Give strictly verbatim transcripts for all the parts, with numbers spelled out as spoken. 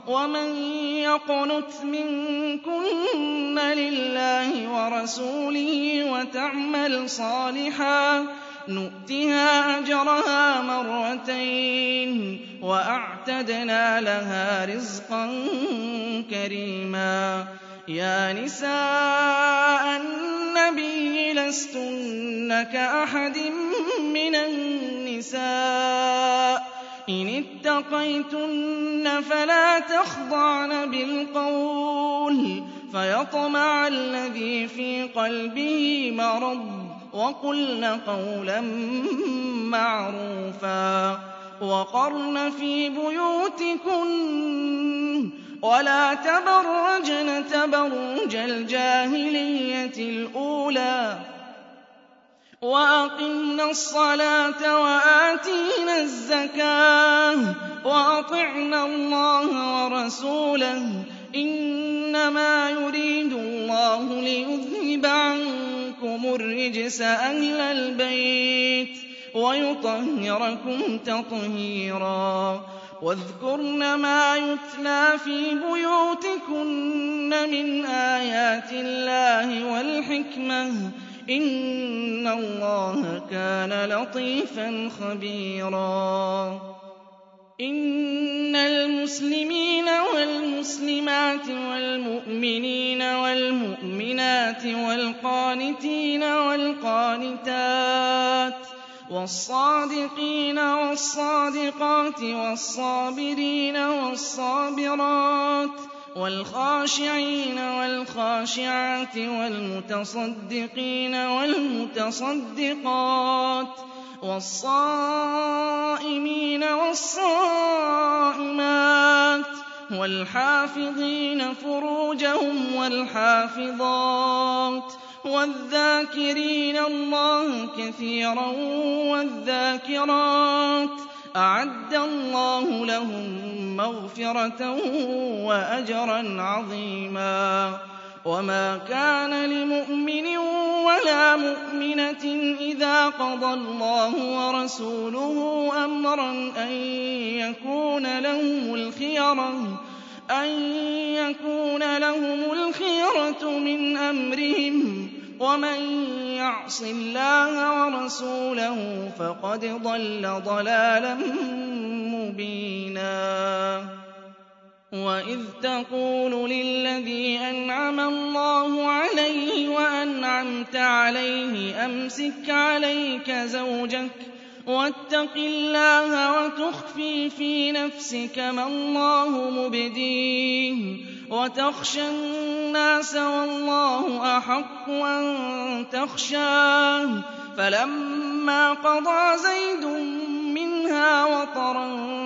وَمَن يَقْنُتْ مِنكُنَّ لِلَّهِ وَرَسُولِهِ وَتَعْمَلْ صَالِحًا نُؤْتِهَا أَجْرَهَا مَرَّتَيْنِ وَأَعْتَدْنَا لَهَا رِزْقًا كَرِيمًا. يَا نِسَاءَ النَّبِيِّ لَسْتُنَّ كَأَحَدٍ مِّنَ النِّسَاءِ إِنِ اتَّقَيْتُنَّ فَلَا تَخْضَعْنَ بِالْقَوْلِ فَيَطْمَعَ الَّذِي فِي قَلْبِهِ مَرَضٌ وَقُلْنَ قَوْلًا مَّعْرُوفًا. وَقَرْنَ فِي بُيُوتِكُنَّ وَلَا تَبَرَّجْنَ تَبَرُّجَ الْجَاهِلِيَّةِ الْأُولَىٰ وَأَقِمْنَ الصَّلَاةَ وَآتِينَ الزَّكَاةَ وَأَطِعْنَ اللَّهَ وَرَسُولَهُ ۚ إِنَّمَا يُرِيدُ اللَّهُ لِيُذْهِبَ عَنكُمُ الرِّجْسَ أَهْلَ الْبَيْتِ وَيُطَهِّرَكُمْ تَطْهِيرًا. وَاذْكُرْنَ مَا يُتْلَىٰ فِي بُيُوتِكُنَّ مِنْ آيَاتِ اللَّهِ وَالْحِكْمَةِ ۚ إِنَّ اللَّهَ كَانَ لَطِيفًا خَبِيرًا. إِنَّ الْمُسْلِمِينَ وَالْمُسْلِمَاتِ وَالْمُؤْمِنِينَ وَالْمُؤْمِنَاتِ وَالْقَانِتِينَ وَالْقَانِتَاتِ وَالصَّادِقِينَ وَالصَّادِقَاتِ وَالصَّابِرِينَ وَالصَّابِرَاتِ وَالْخَاشِعِينَ وَالْخَاشِعَاتِ وَالْمُتَصَدِّقِينَ وَالْمُتَصَدِّقَاتِ وَالصَّائِمِينَ وَالصَّائِمَاتِ وَالْحَافِظِينَ فُرُوجَهُمْ وَالْحَافِظَاتِ وَالذَّاكِرِينَ اللَّهَ كَثِيرًا وَالذَّاكِرَاتِ أَعَدَّ اللَّهُ لَهُم مَّغْفِرَةً وَأَجْرًا عَظِيمًا. وَمَا كَانَ لِمُؤْمِنٍ وَلَا مُؤْمِنَةٍ إِذَا قَضَى اللَّهُ وَرَسُولُهُ أَمْرًا أَن يَكُونَ لَهُمُ الْخِيَرَةُ مِنْ أَمْرِهِمْ ۗ وَمَن يَعْصِ اللَّهَ وَرَسُولَهُ فَقَدْ ضَلَّ ضَلَالًا مُّبِينًا. وَإِذْ تَقُولُ لِلَّذِي أَنْعَمَ اللَّهُ عَلَيْهِ وَأَنْعَمْتَ عَلَيْهِ أَمْسِكْ عَلَيْكَ زَوْجَكَ وَاتَّقِ اللَّهَ وَتُخْفِي فِي نَفْسِكَ مَا اللَّهُ مُبْدِيهِ وَتَخْشَى النَّاسَ وَاللَّهُ أَحَقُّ أَن تَخْشَاهُ، فَلَمَّا قَضَىٰ زَيْدٌ مِّنْهَا وَطَرًا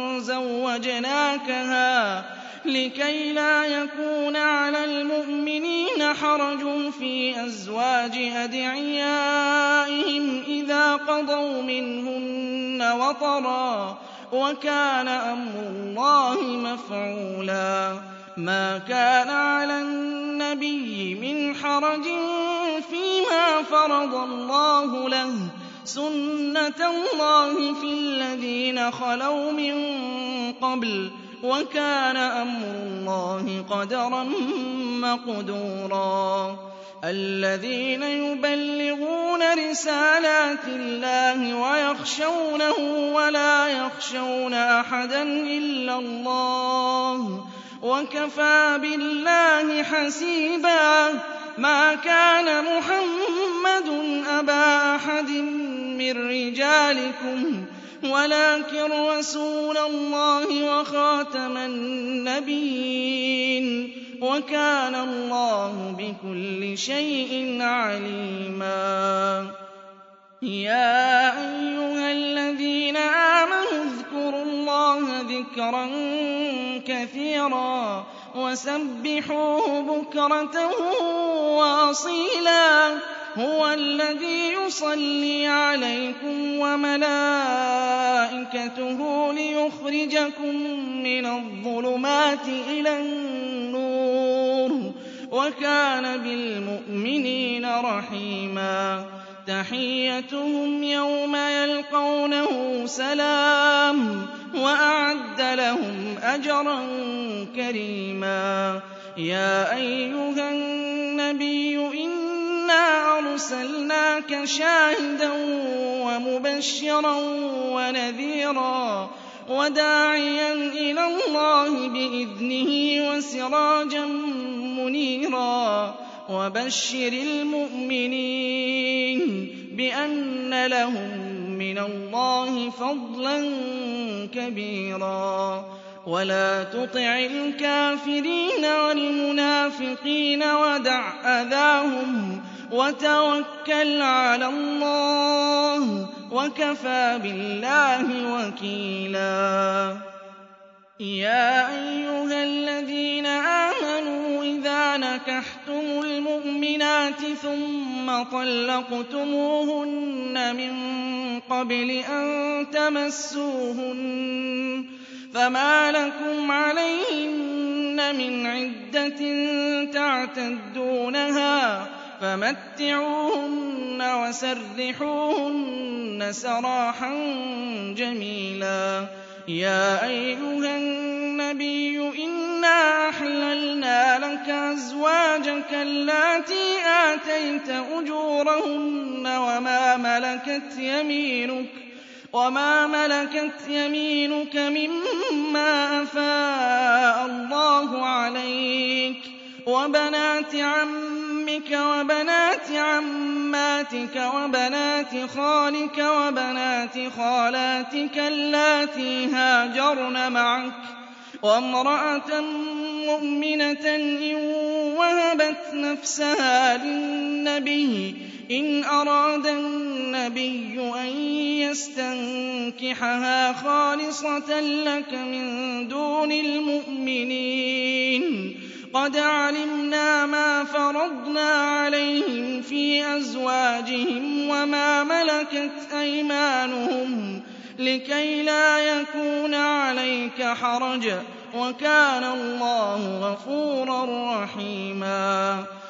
زَوَّجْنَاكَهَا لِكَيْ لَا يَكُونَ عَلَى الْمُؤْمِنِينَ حَرَجٌ فِي أَزْوَاجِ أَدْعِيَائِهِمْ إِذَا قَضَوْا مِنْهُنَّ وَطَرًا ۚ وَكَانَ أَمْرُ اللَّهِ مَفْعُولًا. مَا كَانَ عَلَى النَّبِيِّ مِنْ حَرَجٍ فِيمَا فَرَضَ اللَّهُ لَهُ ۚ سُنَّةَ اللَّهِ فِي الَّذِينَ خَلَوْا مِن قَبْلُ ۚ وَكَانَ أَمْرُ اللَّهِ قَدَرًا مَّقْدُورًا. الَّذِينَ يُبَلِّغُونَ رِسَالَاتِ اللَّهِ وَيَخْشَوْنَهُ وَلَا يَخْشَوْنَ أَحَدًا إِلَّا اللَّهَ ۗ وَكَفَىٰ بِاللَّهِ حَسِيبًا. مَا كَانَ مُحَمَّدٌ أَبَا أَحَدٍ مِّن رِّجَالِكُمْ وَلَٰكِن رَّسُولَ اللَّهِ وَخَاتَمَ النَّبِيِّينَ ۗ وَكَانَ اللَّهُ بِكُلِّ شَيْءٍ عَلِيمًا. يَا أَيُّهَا الَّذِينَ آمَنُوا اذْكُرُوا اللَّهَ ذِكْرًا كَثِيرًا وَسَبِّحُوهُ بُكْرَةً وَأَصِيلًا. هُوَ الَّذِي يُصَلِّي عَلَيْكُمْ وَمَلَائِكَتُهُ لِيُخْرِجَكُم مِّنَ الظُّلُمَاتِ إِلَى النُّورِ ۚ وَكَانَ بِالْمُؤْمِنِينَ رَحِيمًا. تَحِيَّتُهُمْ يَوْمَ يَلْقَوْنَهُ سَلَامٌ وأعد لهم أجرا كريما. يا أيها النبي إنا أرسلناك شاهدا ومبشرا ونذيرا وداعيا إلى الله بإذنه وسراجا منيرا. وبشر المؤمنين بأن لهم من الله فضلا كبيرا. ولا تطع الكافرين والمنافقين ودع أذاهم وتوكل على الله وكفى بالله وكيلا. يا أيها الذين آمنوا إذا نكحتم المؤمنات ثم طلقتموهن من قبل أن تمسوهن فما لكم عليهن من عدة تعتدونها فمتعوهن وسرحوهن سراحا جميلا. يا أيها النبي إنا أحللنا لك أزواجك اللاتي آتيت أجورهن وما ملكت يمينك وما ملكت يمينك مما أفاء الله عليك وبنات عمك وبنات عماتك وبنات خالك وبنات خالاتك اللاتي هاجرن معك وامرأة مؤمنة إن وهبت نفسها للنبي إن أراد النبي أن يستنكحها خالصة لك من دون المؤمنين. قد علمنا ما فرضنا عليهم في أزواجهم وما ملكت أيمانهم لكي لا يكون عليك حرج وكان الله غفورا رحيما.